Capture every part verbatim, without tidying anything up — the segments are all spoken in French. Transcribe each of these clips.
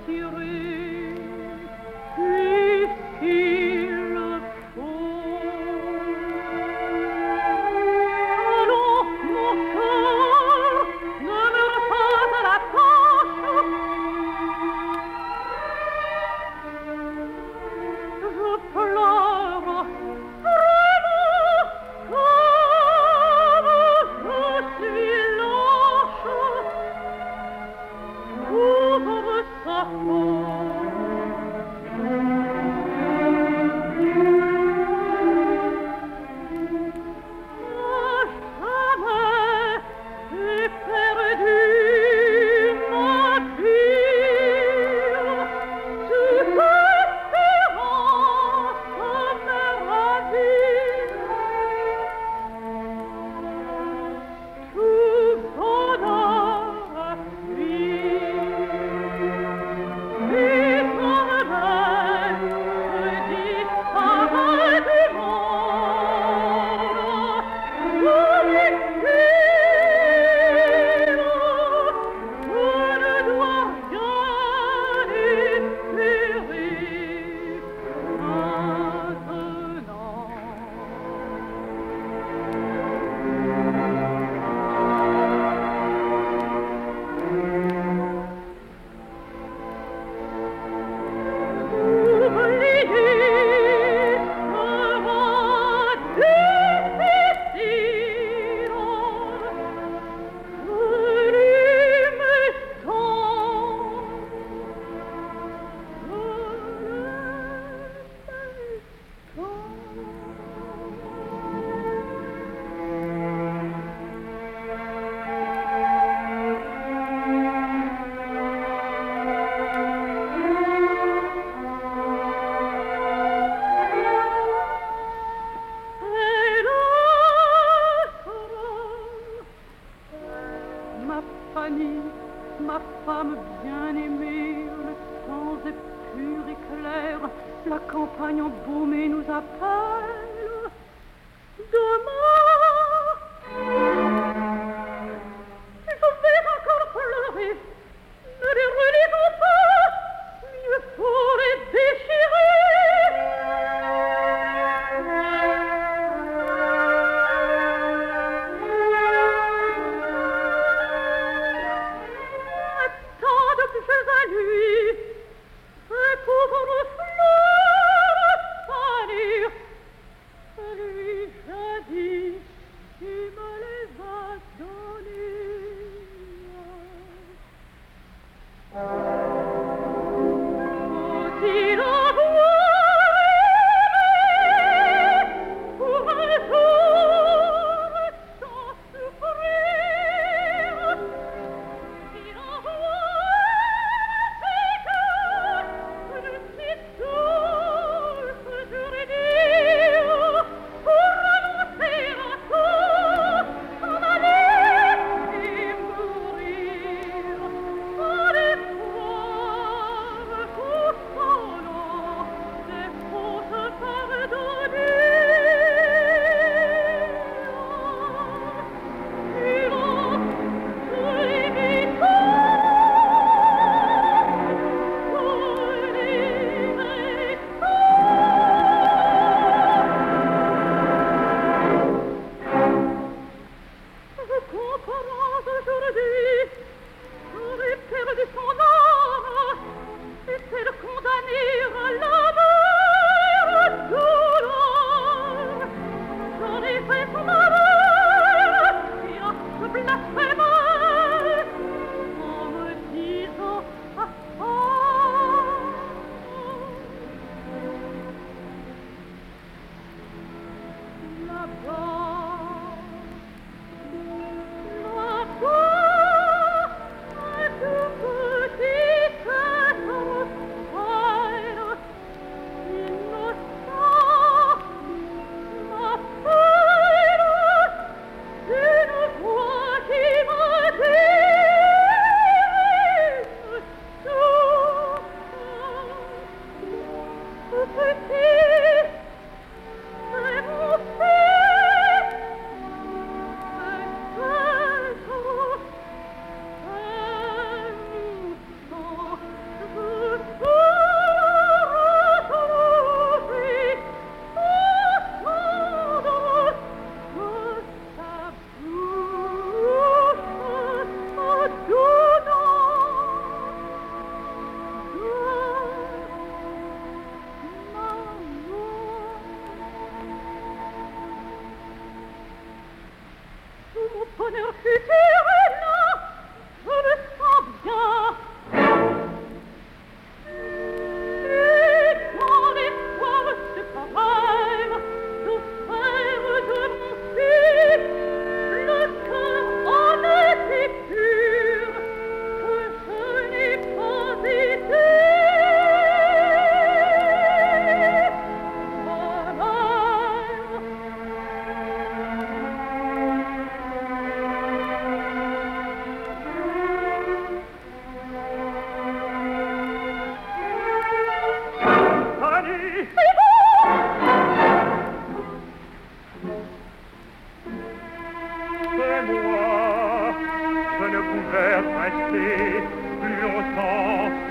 Pour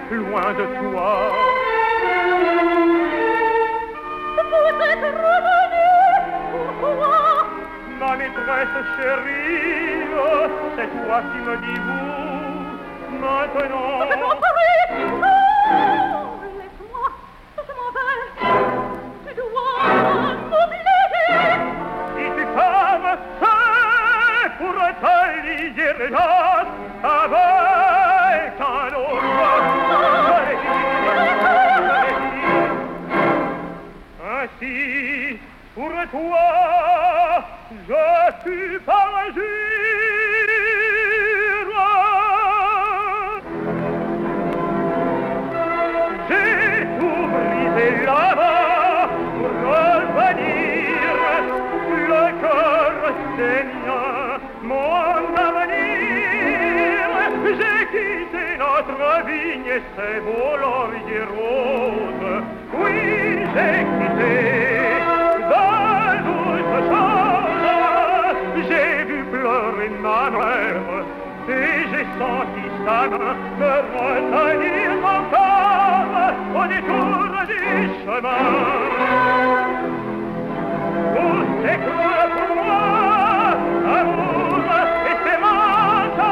loin de toi. Vous êtes revenu, pourquoi? Ma maîtresse chérie, c'est toi qui me dis vous, maintenant. Vous êtes entré, oh, laisse-moi, je m'en vais. Tu dois m'oublier. Si tu fermes, c'est pour te lier les gens avec un autre. Ainsi, pour toi, je suis parjure. J'ai tout brisé là-bas pour revenir. Le cœur c'est mien, mon avenir. J'ai quitté notre vigne et ses beaux lauriers roses. Oui, j'ai quitté de douces choses. J'ai vu pleurer ma mère et j'ai senti sa main me retenir encore au détour du chemin. Tout s'écroule pour moi, amour, espérance.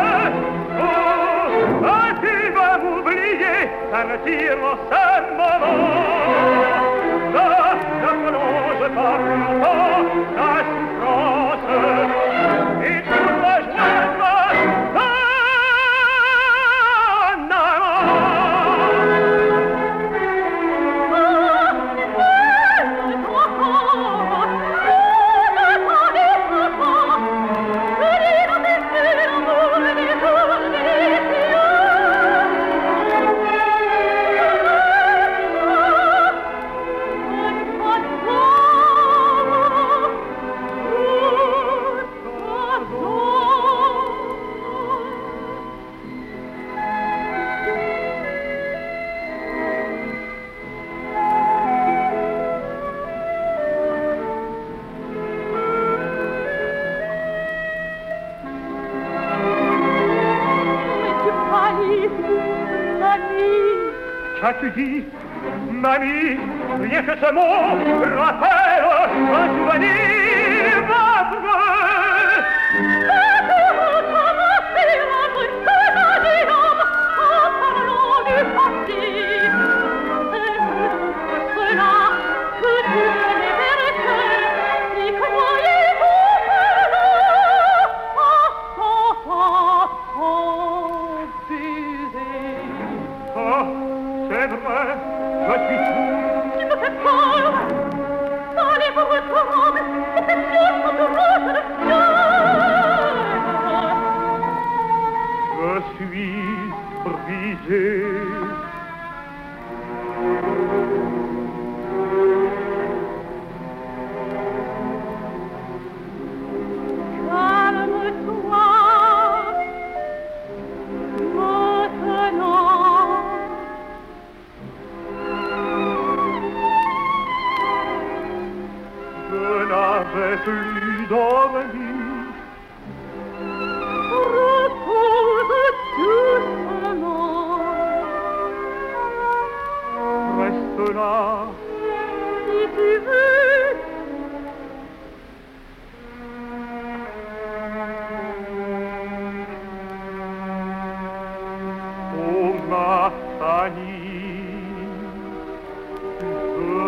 Oh, ah, tu vas m'oublier, ça me tire en ce moment. Ne prolonge pas plus longtemps la souffrance et pour rejoindre un Qu'as-tu dit, mamie? Rien que ce mot rappelle un souvenir affreux. C'est tout commencer à brusquer dans les hommes en parlant du passé. C'est pour cela que tu venais vers cœur et croyez-vous que l'on a baiser. Oh, c'est vrai, je suis fou. Tu me fais peur. Dans les beaux trembles, et cette chose douloureuse de cœur. Je suis brisé. Calme-toi. Maintenant. Je n'avais plus dormi. Repose doucement. Reste là. Si tu veux. Oh ma Fanny, je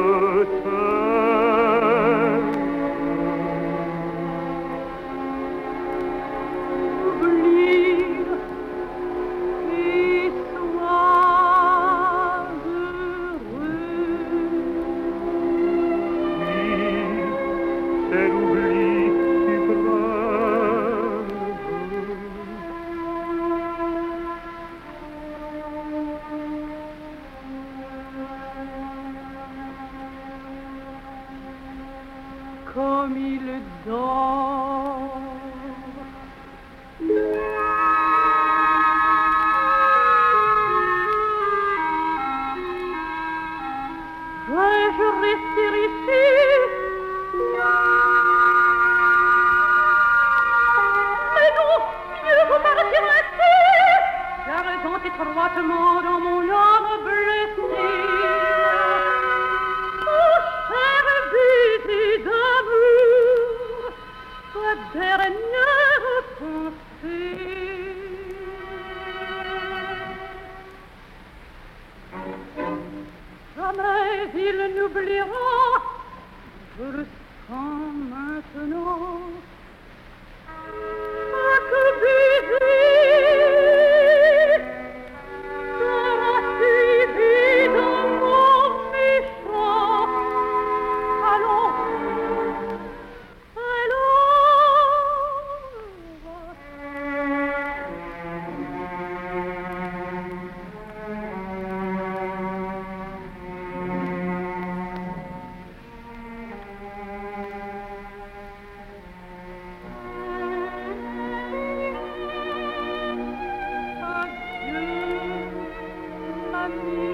t'aime. Oublie et sois heureux. Oui, c'est l'oubli suprême. Comme il dort. Vais-je rester ici? Mais non, mieux vaut partir ainsi. La raison étroitement sentiment dans mon âme blessée. Oh, cher baiser d'amour, ta dernière pensée. Jamais il n'oubliera, je le sens maintenant, que baiser sera suivi d'un mot méchant. Allons, adieu, ami.